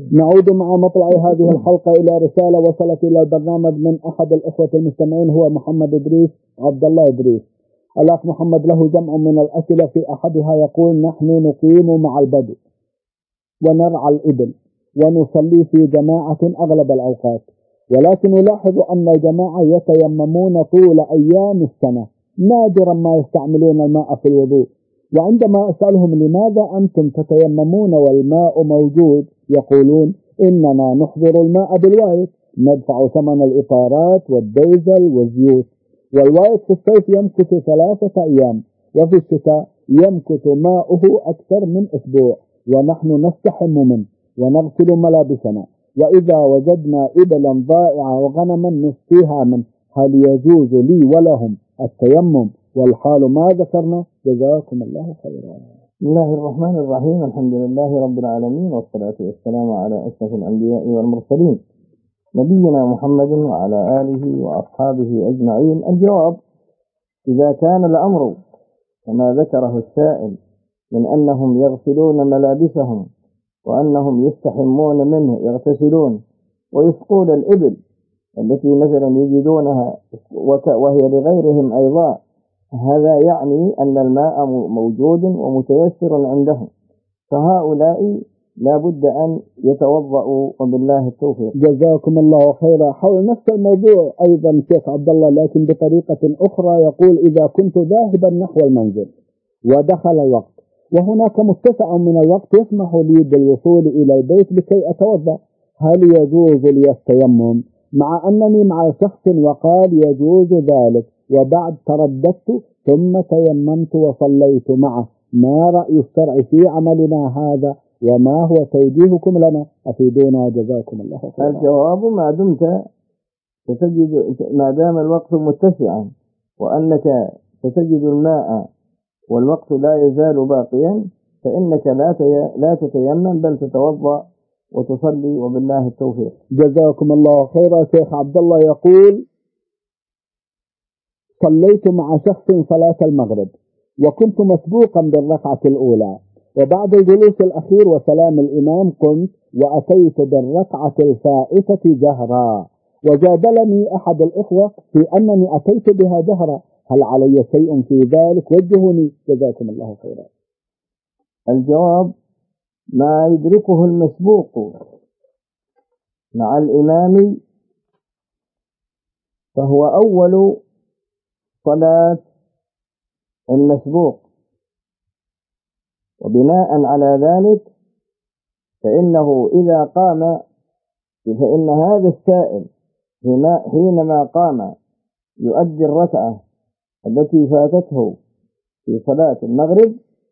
نعود مع مطلع هذه الحلقة إلى رسالة وصلت إلى البرنامج من أحد الأخوة المستمعين، هو محمد إدريس عبد الله إدريس. الأخ محمد له جمع من الأسئلة، في أحدها يقول: نحن نقيم مع البدو ونرعى الإبل ونصلي في جماعة أغلب الأوقات، ولكن نلاحظ أن الجماعة يتيممون طول أيام السنة، نادرا ما يستعملون الماء في الوضوء. وعندما أسألهم لماذا أنتم تتيممون والماء موجود، يقولون: إننا نحضر الماء بالوايت، ندفع ثمن الإطارات والديزل والزيوت، والوايت في الصيف يمكث 3 أيام، وفي الشتاء يمكث ماؤه أكثر من أسبوع، ونحن نستحم منه ونغسل ملابسنا، وإذا وجدنا إبلا ضائعة وغنما نسقيها منه، هل يجوز لي ولهم التيمم والحال ما ذكرنا؟ جزاكم الله خيرا. بسم الله الرحمن الرحيم، الحمد لله رب العالمين، والصلاة والسلام على أشرف الأنبياء والمرسلين، نبينا محمد وعلى آله وأصحابه أجمعين. الجواب: إذا كان الأمر كما ذكره السائل من أنهم يغسلون ملابسهم وأنهم يستحمون منه، يغتسلون ويسقون الإبل التي مثلا يجدونها وهي لغيرهم أيضا، هذا يعني أن الماء موجود ومتيسر عندهم، فهؤلاء لا بد أن يتوضأوا، وبالله التوفيق. جزاكم الله خيرا. حول نفس الموضوع أيضا شيخ عبد الله، لكن بطريقة أخرى، يقول: إذا كنت ذاهبا نحو المنزل ودخل الوقت وهناك متسع من الوقت يسمح لي بالوصول إلى البيت لكي أتوضأ، هل يجوز لي التيمم؟ مع أنني مع شخص وقال يجوز ذلك، وبعد ترددت ثم تيممت وصليت معه، ما رأي الشرع في عملنا هذا، وما هو توجيهكم لنا؟ أفيدونا جزاكم الله خيرا. الجواب: ما دمت ما دام الوقت متسعا وأنك ستجد الماء والوقت لا يزال باقيا، فإنك لا تتيمم بل تتوضأ وتصلي، وبالله التوفيق. جزاكم الله خيرا. شيخ عبد الله يقول: صليت مع شخص صلاة المغرب وكنت مسبوقا بالركعة الأولى، وبعد الجلوس الأخير وسلام الإمام قمت وأتيت بالركعة الفائتة جهرا، وجادلني أحد الإخوة في أنني أتيت بها جهرا، هل علي شيء في ذلك؟ وجهوني جزاكم الله خيرا. الجواب: ما يدركه المسبوق مع الإمام فهو أول صلاة المسبوق، وبناء على ذلك فإنه إذا قام، فإن هذا السائل حينما قام يؤدي الركعة التي فاتته في صلاة المغرب،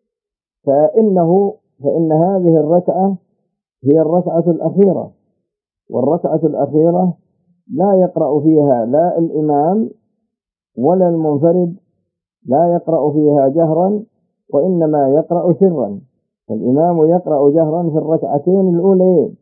فإن هذه الركعة هي الركعة الأخيرة، والركعة الأخيرة لا يقرأ فيها لا الإمام ولا المنفرد، لا يقرأ فيها جهرا، وإنما يقرأ سرا، فالإمام يقرأ جهرا في الركعتين الأولين.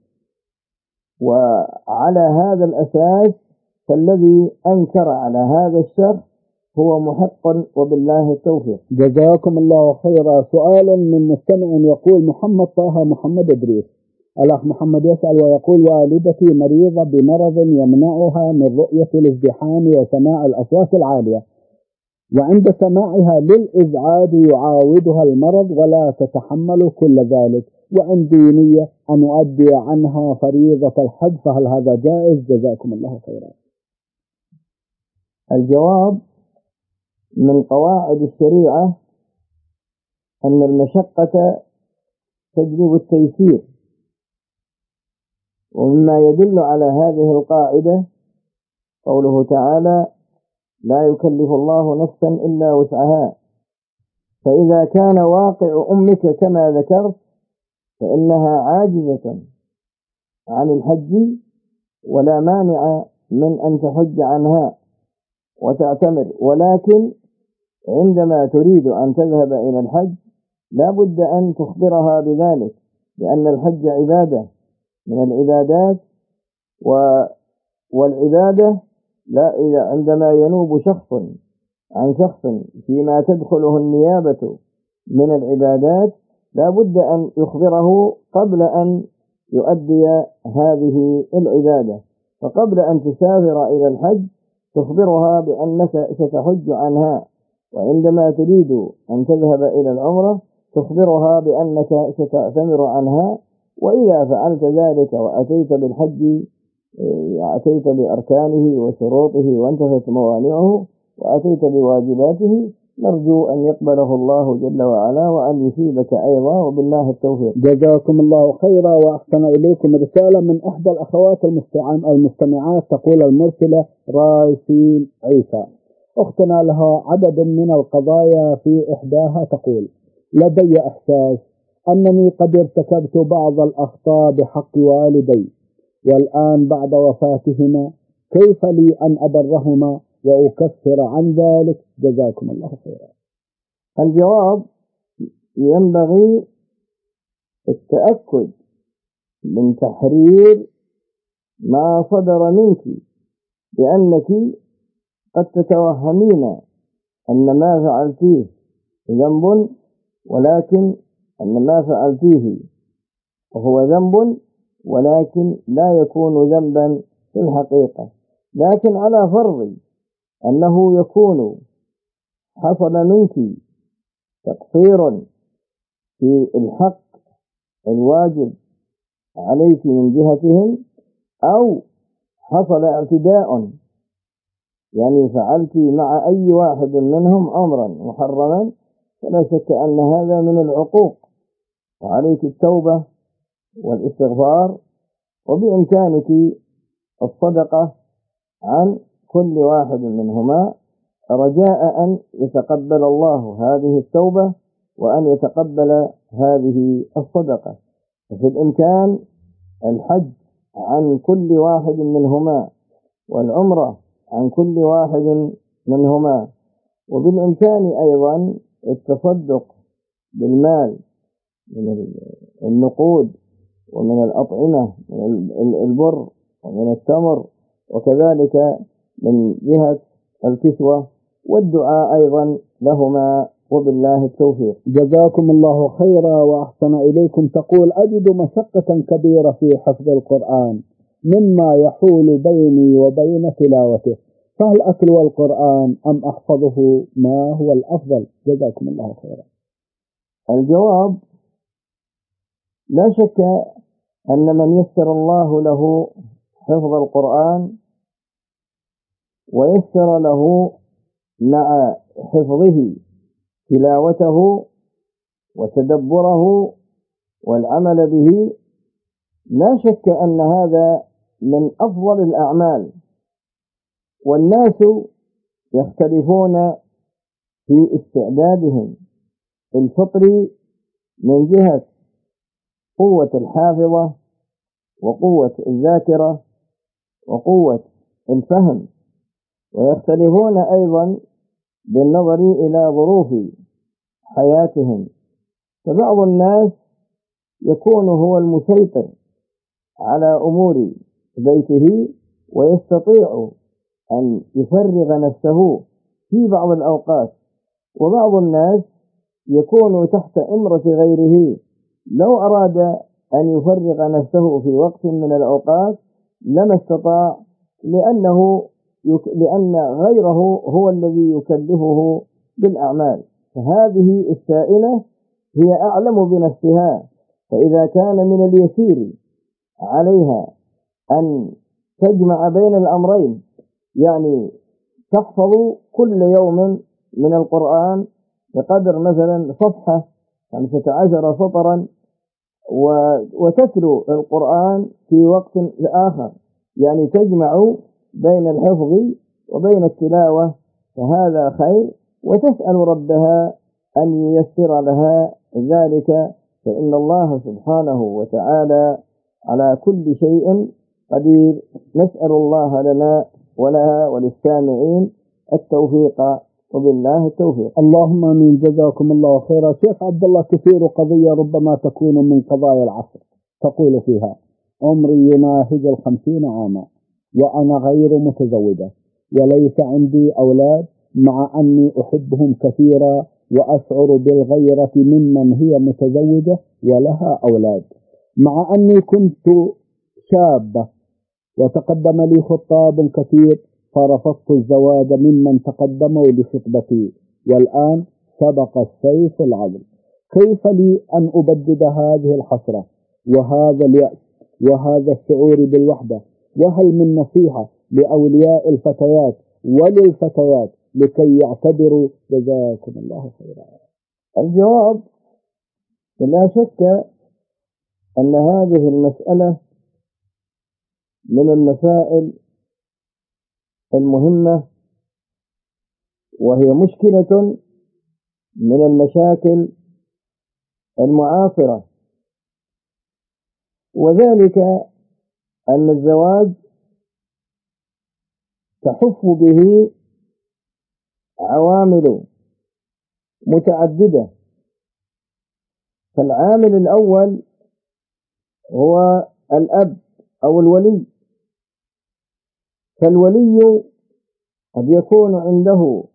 وعلى هذا الأساس فالذي أنكر على هذا الشرط هو محق، وبالله التوفيق. جزاكم الله خيرا. سؤال من مستمع يقول: محمد طه محمد إدريس. الأخ محمد يسأل ويقول: والدتي مريضة بمرض يمنعها من رؤية الازدحام وسماع الأصوات العالية، وعند سماعها للإزعاج يعاودها المرض ولا تتحمل كل ذلك، وعندي نية أن أؤدي عنها فريضة الحج، فهل هذا جائز؟ جزاكم الله خيرا. الجواب: من قواعد الشريعة أن المشقة تجلب التيسير، ومما يدل على هذه القاعدة قوله تعالى: لا يكلف الله نفسا إلا وسعها، فإذا كان واقع أمك كما ذكرت فإنها عاجزة عن الحج، ولا مانع من أن تحج عنها وتعتمر، ولكن عندما تريد أن تذهب إلى الحج لا بد أن تخبرها بذلك، لأن الحج عبادة من العبادات، والعبادة لا إذا عندما ينوب شخص عن شخص فيما تدخله النيابة من العبادات لا بد أن يخبره قبل أن يؤدي هذه العبادة. فقبل أن تسافر إلى الحج تخبرها بأنك ستحج عنها، وعندما تريد أن تذهب إلى العمرة تخبرها بأنك ستعتمر عنها. وإذا فعلت ذلك وأتيت بالحج أتيت بأركانه وشروطه وانتهت موانعه وأتيت بواجباته، نرجو أن يقبله الله جل وعلا وأن يثيبك أيضا، وبالله التوفيق. جزاكم الله خيرا وأحسن إليكم. رسالة من إحدى الأخوات المستمعات تقول المرسلة رايسين عيسى: أختنا لها عدد من القضايا، في إحداها تقول: لدي إحساس أنني قد ارتكبت بعض الأخطاء بحق والدي، والآن بعد وفاتهما كيف لي أن أبرهما وأكفر عن ذلك؟ جزاكم الله خيرا. الجواب: ينبغي التأكد من تحرير ما صدر منك، لأنك قد تتوهمين أن ما فعلتيه ذنب، ولكن أن ما فعلتيه وهو ذنب ولكن لا يكون ذنبا في الحقيقة. لكن على فرض أنه يكون حصل منك تقصير في الحق الواجب عليك من جهتهم، أو حصل اعتداء، يعني فعلت مع أي واحد منهم أمرا محرما، فلا شك أن هذا من العقوق، وعليك التوبة والاستغفار، وبإمكانك الصدقة عن كل واحد منهما، رجاء أن يتقبل الله هذه التوبة وأن يتقبل هذه الصدقة. وفي الإمكان الحج عن كل واحد منهما، والعمرة عن كل واحد منهما، وبالإمكان أيضا التصدق بالمال من النقود ومن الأطعمة من البر ومن التمر، وكذلك من جهة الكسوة والدعاء أيضا لهما، وبالله التوفيق. جزاكم الله خيرا وأحسن إليكم. تقول: أجد مشقة كبيرة في حفظ القرآن مما يحول بيني وبين تلاوته، فهل أتلو القرآن أم أحفظه؟ ما هو الأفضل؟ جزاكم الله خيرا. الجواب: لا شك أن من يسر الله له حفظ القرآن ويسر له مع حفظه تلاوته وتدبره والعمل به، لا شك أن هذا من أفضل الأعمال. والناس يختلفون في استعدادهم الفطري من جهة قوة الحافظة وقوة الذاكرة وقوة الفهم، ويختلفون أيضا بالنظر إلى ظروف حياتهم. فبعض الناس يكون هو المسيطر على أمور بيته ويستطيع أن يفرغ نفسه في بعض الأوقات، وبعض الناس يكون تحت إمرة غيره، لو أراد أن يفرغ نفسه في وقت من الأوقات لما استطاع، لأن غيره هو الذي يكلفه بالأعمال. فهذه السائلة هي أعلم بنفسها، فإذا كان من اليسير عليها أن تجمع بين الأمرين، يعني تحفظ كل يوم من القرآن بقدر مثلا صفحة 15 سطرا، وتتلو القرآن في وقت آخر، يعني تجمع بين الحفظ وبين التلاوة، فهذا خير، وتسأل ربها أن ييسر لها ذلك، فإن الله سبحانه وتعالى على كل شيء قدير. نسأل الله لنا ولها وللسامعين التوفيق، وبالله التوفيق. اللهم آمين. جزاكم الله خيرا. شيخ عبد الله، كثير قضية ربما تكون من قضايا العصر، تقول فيها: عمري يناهز 50 عاما وأنا غير متزوجة، وليس عندي أولاد، مع أني أحبهم كثيرا وأشعر بالغيرة ممن هي متزوجة ولها أولاد، مع أني كنت شابة وتقدم لي خطاب كثير فرفضت الزواج ممن تقدموا لخطبتي، والآن سبق السيف العدل. كيف لي أن أبدد هذه الحسرة وهذا اليأس وهذا الشعور بالوحدة؟ وهل من نصيحة لأولياء الفتيات وللفتيات لكي يعتبروا؟ جزاكم الله خيرا. الجواب: لا شك أن هذه المسألة من المسائل المهمة، وهي مشكلة من المشاكل المعاصرة، وذلك أن الزواج تحف به عوامل متعددة. فالعامل الأول هو الأب أو الولي. فالولي قد يكون عنده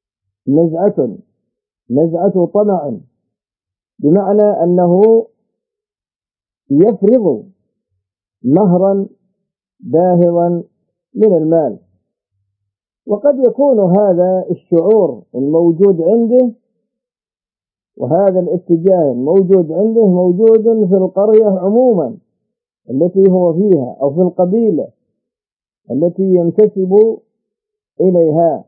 نزعة طمع، بمعنى أنه يفرض مهرا باهظا من المال، وقد يكون هذا الشعور الموجود عنده وهذا الاتجاه الموجود عنده موجود في القرية عموما التي هو فيها، أو في القبيلة التي ينتسب إليها.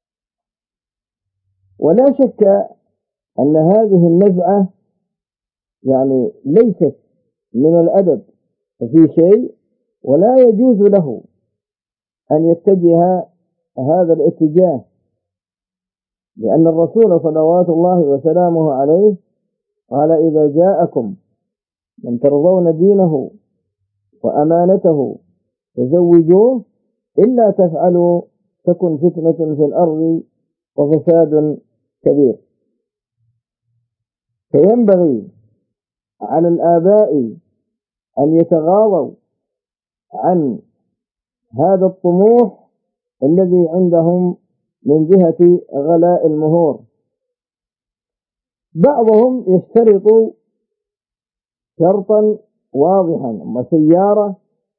ولا شك أن هذه النزعة يعني ليست من الأدب في شيء، ولا يجوز له أن يتجه هذا الاتجاه، لأن الرسول صلوات الله وسلامه عليه قال: إذا جاءكم من ترضون دينه وأمانته فزوجوه، إلا تفعلوا تكن فتنة في الأرض وفساد كبير. فينبغي على الآباء أن يتغاضوا عن هذا الطموح الذي عندهم من جهة غلاء المهور. بعضهم يشترط شرطا واضحا، أما سيارة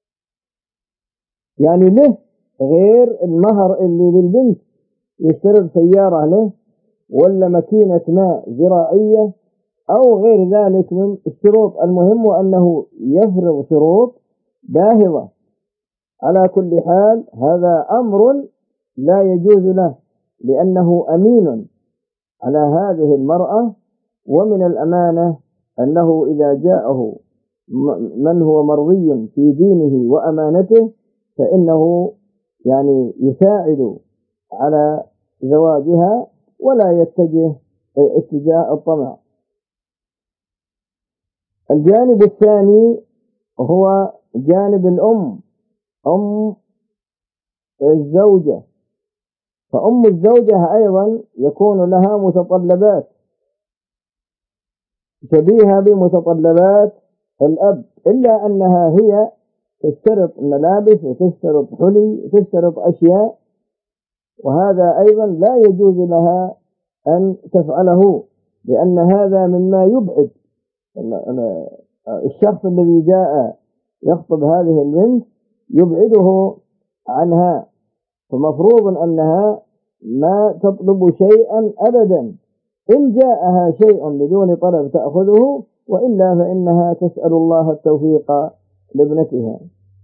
يعني له غير المهر اللي للبنت، يشترط سيارة له ولا ماكينة ماء زراعية أو غير ذلك من الشروط. المهم أنه يفرض شروط باهظة. على كل حال هذا أمر لا يجوز له، لأنه أمين على هذه المرأة، ومن الأمانة أنه إذا جاءه من هو مرضي في دينه وأمانته فإنه يعني يساعد على زواجها ولا يتجه اتجاه الطمع. الجانب الثاني هو جانب الأم، أم الزوجة. فأم الزوجة أيضا يكون لها متطلبات شبيهة بمتطلبات الأب، إلا أنها هي تشترط ملابس وتشترط حلي وتشترط أشياء، وهذا أيضا لا يجوز لها أن تفعله، لأن هذا مما يبعد الشخص الذي جاء يخطب هذه البنت، يبعده عنها. فمفروض أنها ما تطلب شيئا أبدا، إن جاءها شيء بدون طلب تأخذه، وإلا فإنها تسأل الله التوفيق لابنتها.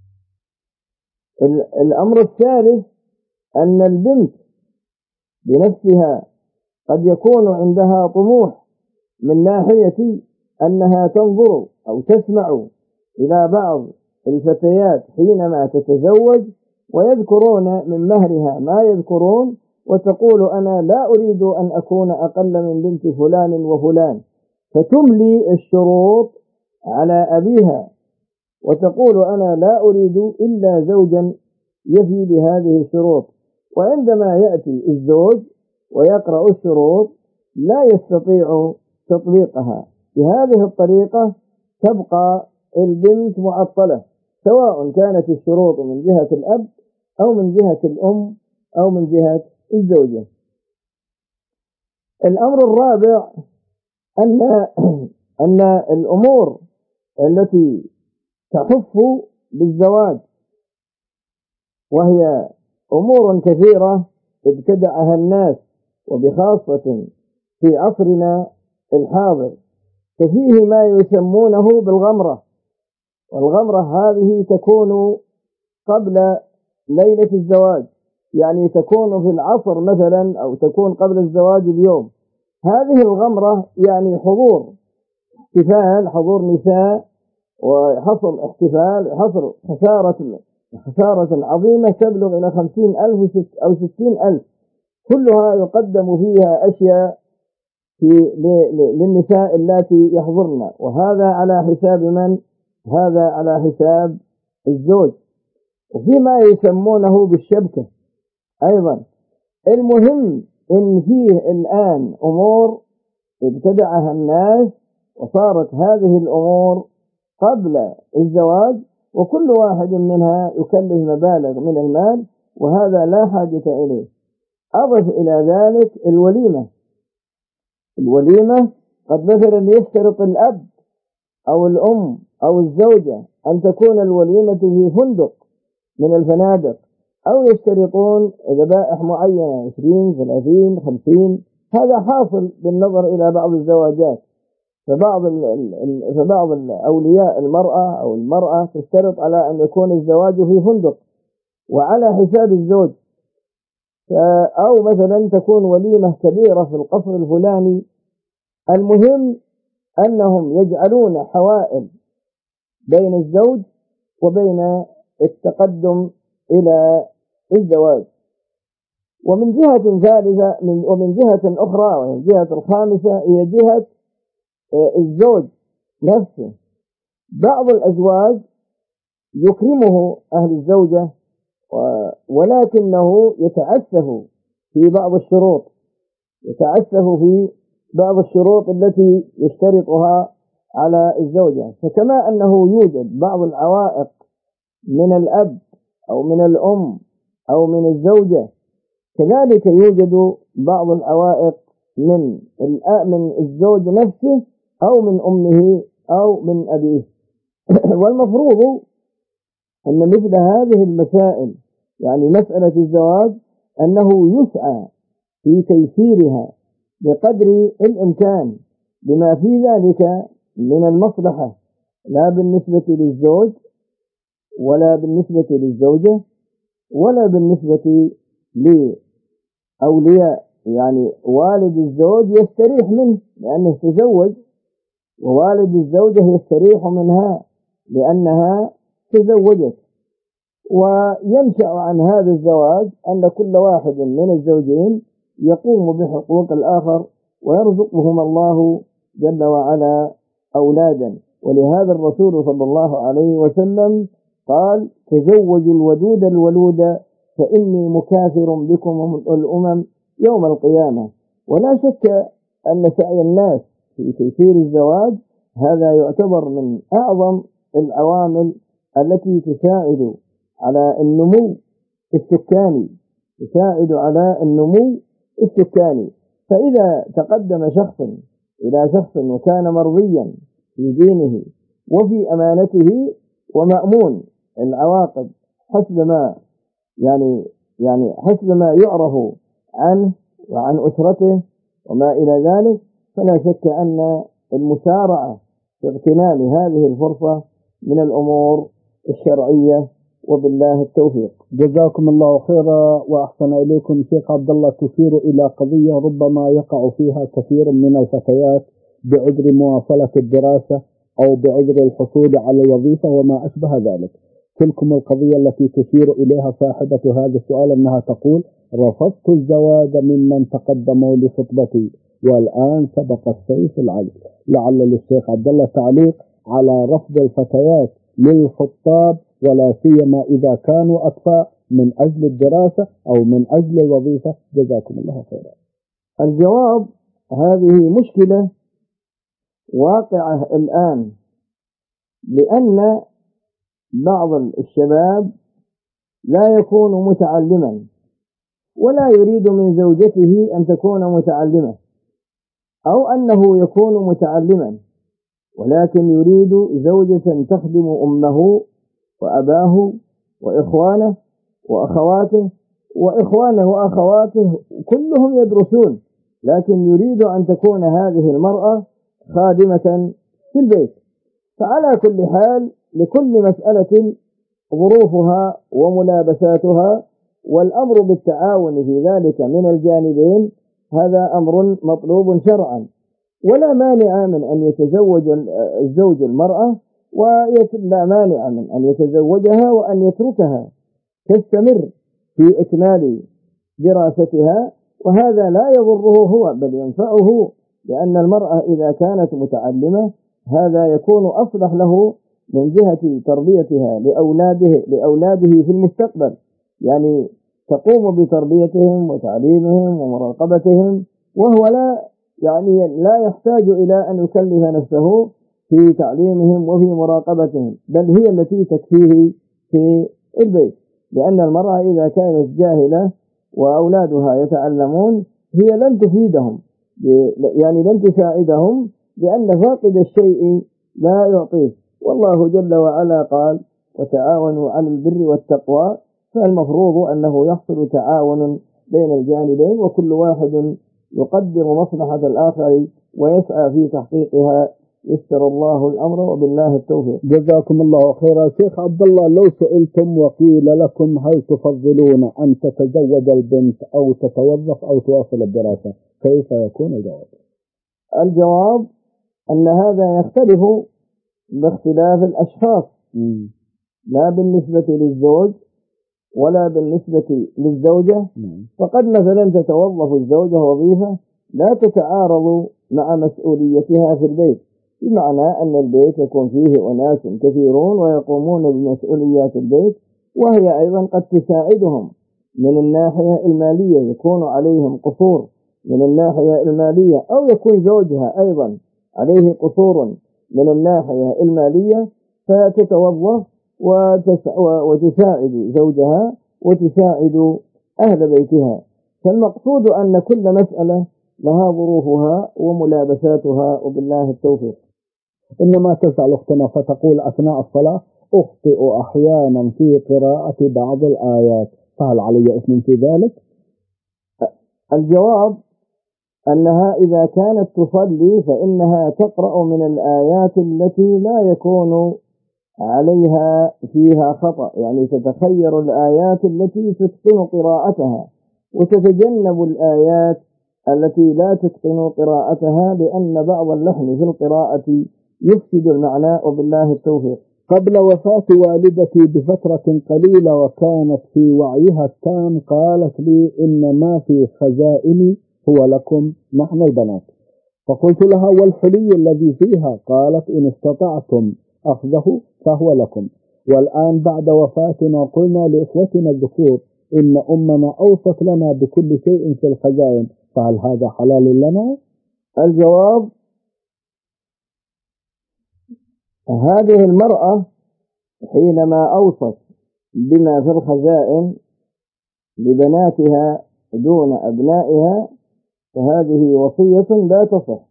الأمر الثالث أن البنت بنفسها قد يكون عندها طموح من ناحية أنها تنظر أو تسمع إلى بعض الفتيات حينما تتزوج ويذكرون من مهرها ما يذكرون، وتقول: أنا لا أريد أن أكون أقل من بنت فلان وفلان، فتملي الشروط على أبيها وتقول: أنا لا أريد إلا زوجا يفي بهذه الشروط. وعندما يأتي الزوج ويقرأ الشروط لا يستطيع تطبيقها. بهذه الطريقة تبقى البنت معطلة، سواء كانت الشروط من جهة الأب أو من جهة الأم أو من جهة الزوجة. الأمر الرابع أن الأمور التي تحف بالزواج، وهي أمور كثيرة ابتدعها الناس، وبخاصة في عصرنا الحاضر، ففيه ما يسمونه بالغمرة. والغمرة هذه تكون قبل ليلة الزواج، يعني تكون في العصر مثلا، أو تكون قبل الزواج بيوم. هذه الغمرة يعني حضور نساء، وحصل احتفال، حصل خسارة عظيمة تبلغ إلى 50,000 أو 60,000، كلها يقدم فيها أشياء للنساء اللاتي يحضرن، وهذا على حساب من؟ هذا على حساب الزوج. وفيما يسمونه بالشبكة أيضا. المهم إن فيه الآن أمور ابتدعها الناس، وصارت هذه الأمور قبل الزواج، وكل واحد منها يكلف مبالغ من المال، وهذا لا حاجة إليه. أضف إلى ذلك الوليمة قد مثلا يشترط الأب أو الأم أو الزوجة أن تكون الوليمة في فندق من الفنادق، أو يشترطون ذبائح معينة 20 30 50. هذا حاصل بالنظر إلى بعض الزواجات، فبعض أولياء المرأة أو المرأة تشترط على أن يكون الزواج في فندق وعلى حساب الزوج، أو مثلا تكون وليمة كبيرة في القصر الفلاني. المهم أنهم يجعلون حوائل بين الزوج وبين التقدم إلى الزواج. ومن جهة ثالثة ومن جهة أخرى، ومن جهة الخامسة، هي جهة الزوج نفسه. بعض الأزواج يكرمه أهل الزوجة، ولكنه يتعسف في بعض الشروط التي يشترطها على الزوجة. فكما أنه يوجد بعض العوائق من الأب أو من الأم أو من الزوجة، كذلك يوجد بعض العوائق من الزوج نفسه أو من أمه أو من أبيه. والمفروض أن مثل هذه المسائل، يعني مسألة الزواج، أنه يسعى في تيسيرها بقدر الإمكان بما في ذلك من المصلحة، لا بالنسبة للزوج ولا بالنسبة للزوجة ولا بالنسبة لأولياء. يعني والد الزوج يستريح منه لأنه تزوج، ووالد الزوجة يستريح منها لأنها تزوجت. وينشأ عن هذا الزواج أن كل واحد من الزوجين يقوم بحقوق الآخر، ويرزقهم الله جل وعلا أولادا. ولهذا الرسول صلى الله عليه وسلم قال: تزوجوا الودود الولود فإني مكاثر بكم الأمم يوم القيامة. ولا شك أن سعي الناس في تيسير الزواج هذا يعتبر من أعظم العوامل التي تساعد على النمو السكاني. فإذا تقدم شخص إلى شخص وكان مرضيا في دينه وفي أمانته ومأمون العواقب حسب ما يعرف عنه وعن أسرته وما إلى ذلك، فلا شك أن المسارعة في اغتنام هذه الفرصة من الأمور الشرعية، وبالله التوفيق. جزاكم الله خيرا وأحسن إليكم. شيخ عبد الله، تشير إلى قضية ربما يقع فيها كثير من الفتيات بعذر مواصلة الدراسة أو بعذر الحصول على الوظيفة وما أشبه ذلك. تلكم القضية التي تشير إليها صاحبة هذا السؤال أنها تقول: رفضت الزواج ممن تقدموا لخطبتي والآن سبق السيف العلي. لعل للشيخ عبد الله تعليق على رفض الفتيات للخطاب، ولا سيما إذا كانوا أكفاء من أجل الدراسة أو من أجل الوظيفة. جزاكم الله خيرا. الجواب: هذه مشكلة واقعة الآن، لأن بعض الشباب لا يكون متعلما ولا يريد من زوجته أن تكون متعلمة، أو أنه يكون متعلما ولكن يريد زوجة تخدم أمه وأباه وإخوانه وأخواته وأخواته كلهم يدرسون، لكن يريد أن تكون هذه المرأة خادمة في البيت. فعلى كل حال لكل مسألة ظروفها وملابساتها، والأمر بالتعاون في ذلك من الجانبين هذا أمر مطلوب شرعا، ولا مانع من أن يتزوج الزوج المرأة، ولا مانع من أن يتزوجها وأن يتركها تستمر في إكمال دراستها، وهذا لا يضره هو بل ينفعه، لأن المرأة إذا كانت متعلمة هذا يكون أصلح له من جهة تربيتها لأولاده في المستقبل، يعني تقوم بتربيتهم وتعليمهم ومراقبتهم، وهو لا يحتاج إلى أن يكلف نفسه في تعليمهم وفي مراقبتهم، بل هي التي تكفيه في البيت. لأن المرأة إذا كانت جاهلة وأولادها يتعلمون هي لن تفيدهم، يعني لن تساعدهم، لأن فاقد الشيء لا يعطيه. والله جل وعلا قال: وتعاونوا على البر والتقوى، فالمفروض أنه يحصل تعاون بين الجانبين، وكل واحد يقدر مصلحة الآخر ويسعى في تحقيقها. يسر الله الأمر وبالله التوفيق. جزاكم الله خيرا. شيخ عبد الله، لو سئلتم وقيل لكم هل تفضلون أن تتزوج البنت أو تتوظف أو تواصل الدراسة، كيف يكون الجواب؟ الجواب أن هذا يختلف باختلاف الأشخاص، لا بالنسبة للزوج ولا بالنسبة للزوجة. فقد مثلا تتوظف الزوجة وظيفة لا تتعارض مع مسؤوليتها في البيت، بمعنى أن البيت يكون فيه أناس كثيرون ويقومون بمسؤوليات البيت، وهي أيضا قد تساعدهم من الناحية المالية، يكون عليهم قصور من الناحية المالية، أو يكون زوجها أيضا عليه قصور من الناحية المالية، فتتوظف وتساعد زوجها وتساعد أهل بيتها. فالمقصود أن كل مسألة لها ظروفها وملابساتها، وبالله التوفيق. إنما تسأل أختنا فتقول أثناء الصلاة أخطئ أحيانا في قراءة بعض الآيات، فهل علي إثم في ذلك؟ الجواب أنها إذا كانت تصلي فإنها تقرأ من الآيات التي لا يكون عليها فيها خطأ، يعني تتخير الآيات التي تتقن قراءتها، وتتجنب الآيات التي لا تتقن قراءتها، لأن بعض اللحن في القراءة يفسد المعنى، وبالله التوفيق. قبل وفاة والدتي بفترة قليلة وكانت في وعيها التام قالت لي إن ما في خزائني هو لكم نحن البنات، فقلت لها والحلي الذي فيها؟ قالت إن استطعتم أخذه فهو لكم. والآن بعد وفاتنا قلنا لإخوتنا الذكور إن أمنا أوصت لنا بكل شيء في الخزائن، فهل هذا حلال لنا؟ الجواب: هذه المرأة حينما أوصت بما في الخزائن لبناتها دون أبنائها فهذه وصية لا تصح،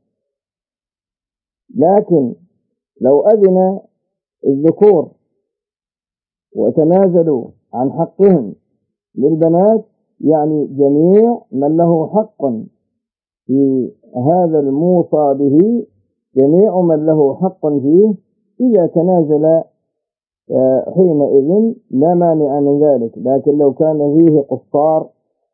لكن لو أذن الذكور وتنازلوا عن حقهم للبنات، يعني جميع من له حق في هذا الموصى به، جميع من له حق فيه إذا تنازل حينئذ لا مانع من ذلك. لكن لو كان فيه قصار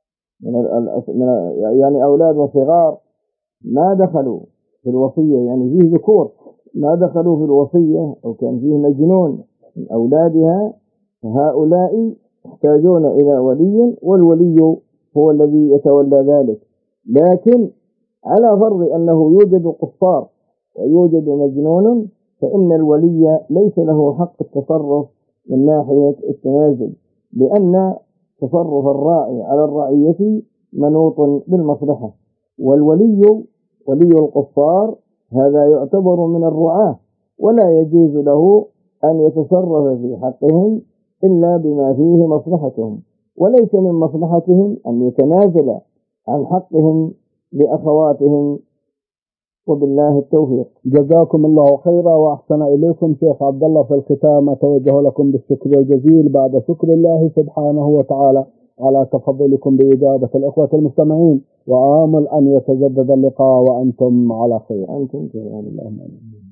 يعني أولاد صغار ما دخلوا في الوصية، يعني فيه ذكور ما دخلوا في الوصية، أو كان فيه مجنون من أولادها، فهؤلاء يحتاجون إلى ولي، والولي هو الذي يتولى ذلك. لكن على فرض أنه يوجد قصار ويوجد مجنون، فإن الولي ليس له حق التصرف من ناحية التنازل، لأن تصرف الراعي على الرعية منوط بالمصلحة، والولي ولي القصار هذا يعتبر من الرعاة، ولا يجوز له أن يتصرف في حقهم إلا بما فيه مصلحتهم، وليس من مصلحتهم أن يتنازل عن حقهم لأخواتهم وبالله التوفيق. جزاكم الله خيرا وأحسن إليكم شيخ عبد الله. في الختام أتوجه لكم بالشكر الجزيل بعد شكر الله سبحانه وتعالى على تفضلكم بإجابة الأخوة المستمعين، وآمل أن يتجدد اللقاء وأنتم على خير. أنتم اللهم آمين.